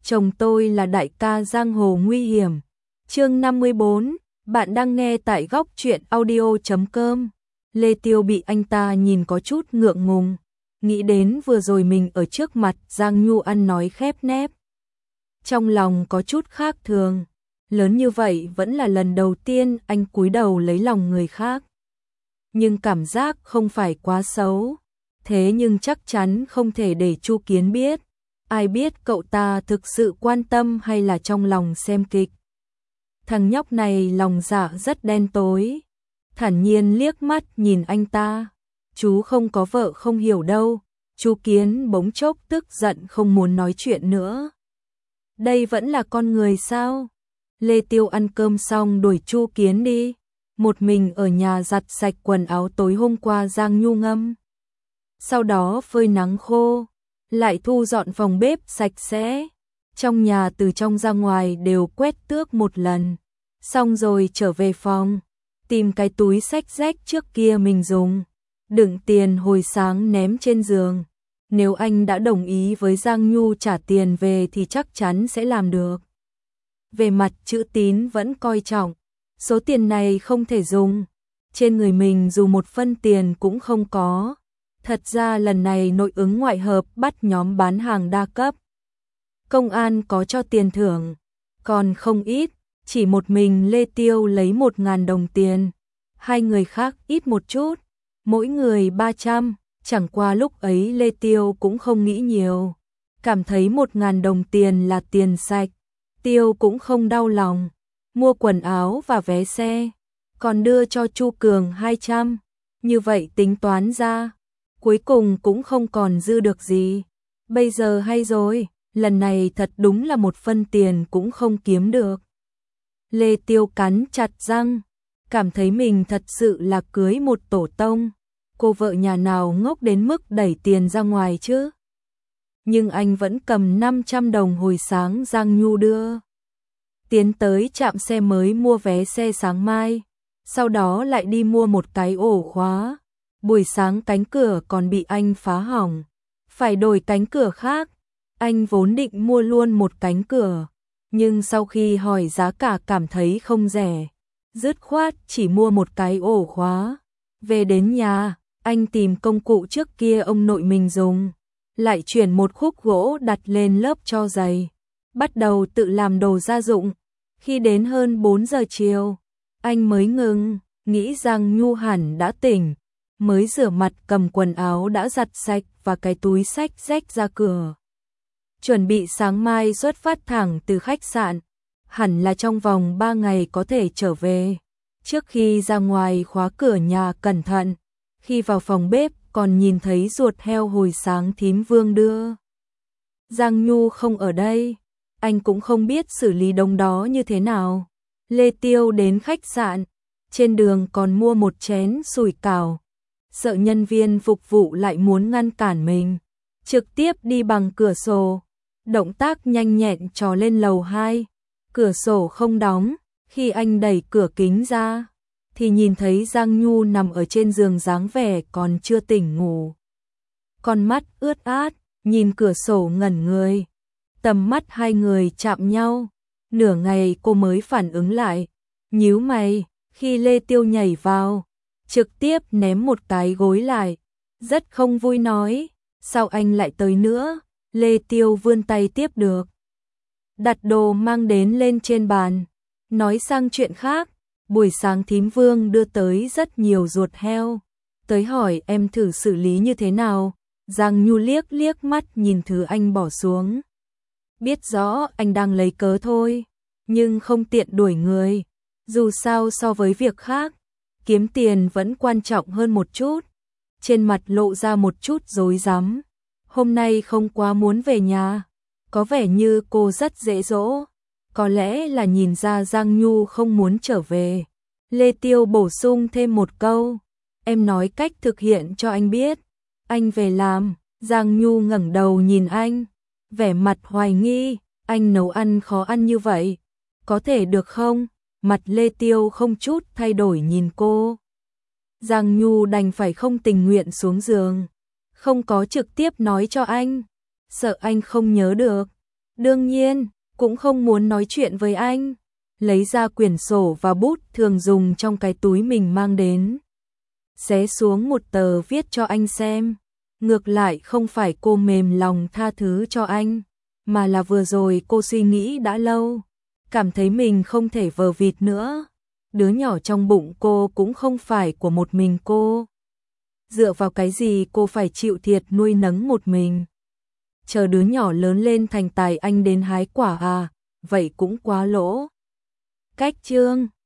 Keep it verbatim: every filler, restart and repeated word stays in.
chồng tôi là đại ca giang hồ nguy hiểm. Chương năm mươi bốn, bạn đang nghe tại góc truyện audio chấm com. Lê Tiêu bị anh ta nhìn có chút ngượng ngùng, nghĩ đến vừa rồi mình ở trước mặt Giang Nhu ăn nói khép nép. Trong lòng có chút khác thường, lớn như vậy vẫn là lần đầu tiên anh cúi đầu lấy lòng người khác. Nhưng cảm giác không phải quá xấu, thế nhưng chắc chắn không thể để Chu Kiến biết. Ai biết cậu ta thực sự quan tâm hay là trong lòng xem kịch. Thằng nhóc này lòng dạ rất đen tối, thản nhiên liếc mắt nhìn anh ta. Chú không có vợ không hiểu đâu. Chu Kiến bỗng chốc tức giận không muốn nói chuyện nữa. Đây vẫn là con người sao? Lê Tiêu ăn cơm xong đuổi Chu Kiến đi, một mình ở nhà giặt sạch quần áo tối hôm qua Giang Nhu ngâm. Sau đó phơi nắng khô, lại thu dọn phòng bếp sạch sẽ. Trong nhà từ trong ra ngoài đều quét tước một lần. Xong rồi trở về phòng, tìm cái túi xách rách trước kia mình dùng, đựng tiền hồi sáng ném trên giường. Nếu anh đã đồng ý với Giang Nhu trả tiền về thì chắc chắn sẽ làm được. Về mặt chữ tín vẫn coi trọng, số tiền này không thể dùng. Trên người mình dù một phân tiền cũng không có. Thật ra lần này nội ứng ngoại hợp bắt nhóm bán hàng đa cấp. Công an có cho tiền thưởng, còn không ít, chỉ một mình Lê Tiêu lấy một ngàn đồng tiền. Hai người khác ít một chút, mỗi người ba trăm, chẳng qua lúc ấy Lê Tiêu cũng không nghĩ nhiều. Cảm thấy một ngàn đồng tiền là tiền sạch, Tiêu cũng không đau lòng, mua quần áo và vé xe, còn đưa cho Chu Cường hai trăm, như vậy tính toán ra. Cuối cùng cũng không còn dư được gì. Bây giờ hay rồi, lần này thật đúng là một phân tiền cũng không kiếm được. Lê Tiêu cắn chặt răng, cảm thấy mình thật sự là cưới một tổ tông. Cô vợ nhà nào ngốc đến mức đẩy tiền ra ngoài chứ. Nhưng anh vẫn cầm năm trăm đồng hồi sáng Giang Nhu đưa. Tiến tới trạm xe mới mua vé xe sáng mai, sau đó lại đi mua một cái ổ khóa. Buổi sáng cánh cửa còn bị anh phá hỏng, phải đổi cánh cửa khác. Anh vốn định mua luôn một cánh cửa, nhưng sau khi hỏi giá cả cảm thấy không rẻ, dứt khoát chỉ mua một cái ổ khóa. Về đến nhà, anh tìm công cụ trước kia ông nội mình dùng, lại chuyển một khúc gỗ đặt lên lớp cho giày, bắt đầu tự làm đồ gia dụng. Khi đến hơn bốn giờ chiều, anh mới ngừng, nghĩ Giang Nhu hẳn đã tỉnh. Mới rửa mặt cầm quần áo đã giặt sạch và cái túi xách rách ra cửa. Chuẩn bị sáng mai xuất phát thẳng từ khách sạn, hẳn là trong vòng ba ngày có thể trở về. Trước khi ra ngoài khóa cửa nhà cẩn thận, khi vào phòng bếp còn nhìn thấy ruột heo hồi sáng thím Vương đưa. Giang Nhu không ở đây, anh cũng không biết xử lý đống đó như thế nào. Lê Tiêu đến khách sạn, trên đường còn mua một chén sủi cảo. Sợ nhân viên phục vụ lại muốn ngăn cản mình, trực tiếp đi bằng cửa sổ, động tác nhanh nhẹn trò lên lầu hai. Cửa sổ không đóng, khi anh đẩy cửa kính ra thì nhìn thấy Giang Nhu nằm ở trên giường dáng vẻ còn chưa tỉnh ngủ. Con mắt ướt át, nhìn cửa sổ ngẩn người. Tầm mắt hai người chạm nhau, nửa ngày cô mới phản ứng lại, nhíu mày. Khi Lê Tiêu nhảy vào, trực tiếp ném một cái gối lại, rất không vui nói, sao anh lại tới nữa. Lê Tiêu vươn tay tiếp được, đặt đồ mang đến lên trên bàn, nói sang chuyện khác. Buổi sáng thím Vương đưa tới rất nhiều ruột heo, tới hỏi em thử xử lý như thế nào. Giang Nhu liếc liếc mắt nhìn thứ anh bỏ xuống, biết rõ anh đang lấy cớ thôi, nhưng không tiện đuổi người. Dù sao so với việc khác, kiếm tiền vẫn quan trọng hơn một chút. Trên mặt lộ ra một chút rối rắm. Hôm nay không quá muốn về nhà, có vẻ như cô rất dễ dỗ. Có lẽ là nhìn ra Giang Nhu không muốn trở về. Lê Tiêu bổ sung thêm một câu, em nói cách thực hiện cho anh biết. Anh về làm. Giang Nhu ngẩng đầu nhìn anh, vẻ mặt hoài nghi. Anh nấu ăn khó ăn như vậy, có thể được không? Mặt Lê Tiêu không chút thay đổi nhìn cô. Giang Nhu đành phải không tình nguyện xuống giường, không có trực tiếp nói cho anh, sợ anh không nhớ được. Đương nhiên, cũng không muốn nói chuyện với anh. Lấy ra quyển sổ và bút thường dùng trong cái túi mình mang đến. Xé xuống một tờ viết cho anh xem. Ngược lại không phải cô mềm lòng tha thứ cho anh, mà là vừa rồi cô suy nghĩ đã lâu. Cảm thấy mình không thể vờ vịt nữa. Đứa nhỏ trong bụng cô cũng không phải của một mình cô. Dựa vào cái gì cô phải chịu thiệt nuôi nấng một mình. Chờ đứa nhỏ lớn lên thành tài anh đến hái quả à, vậy cũng quá lỗ. Cách chương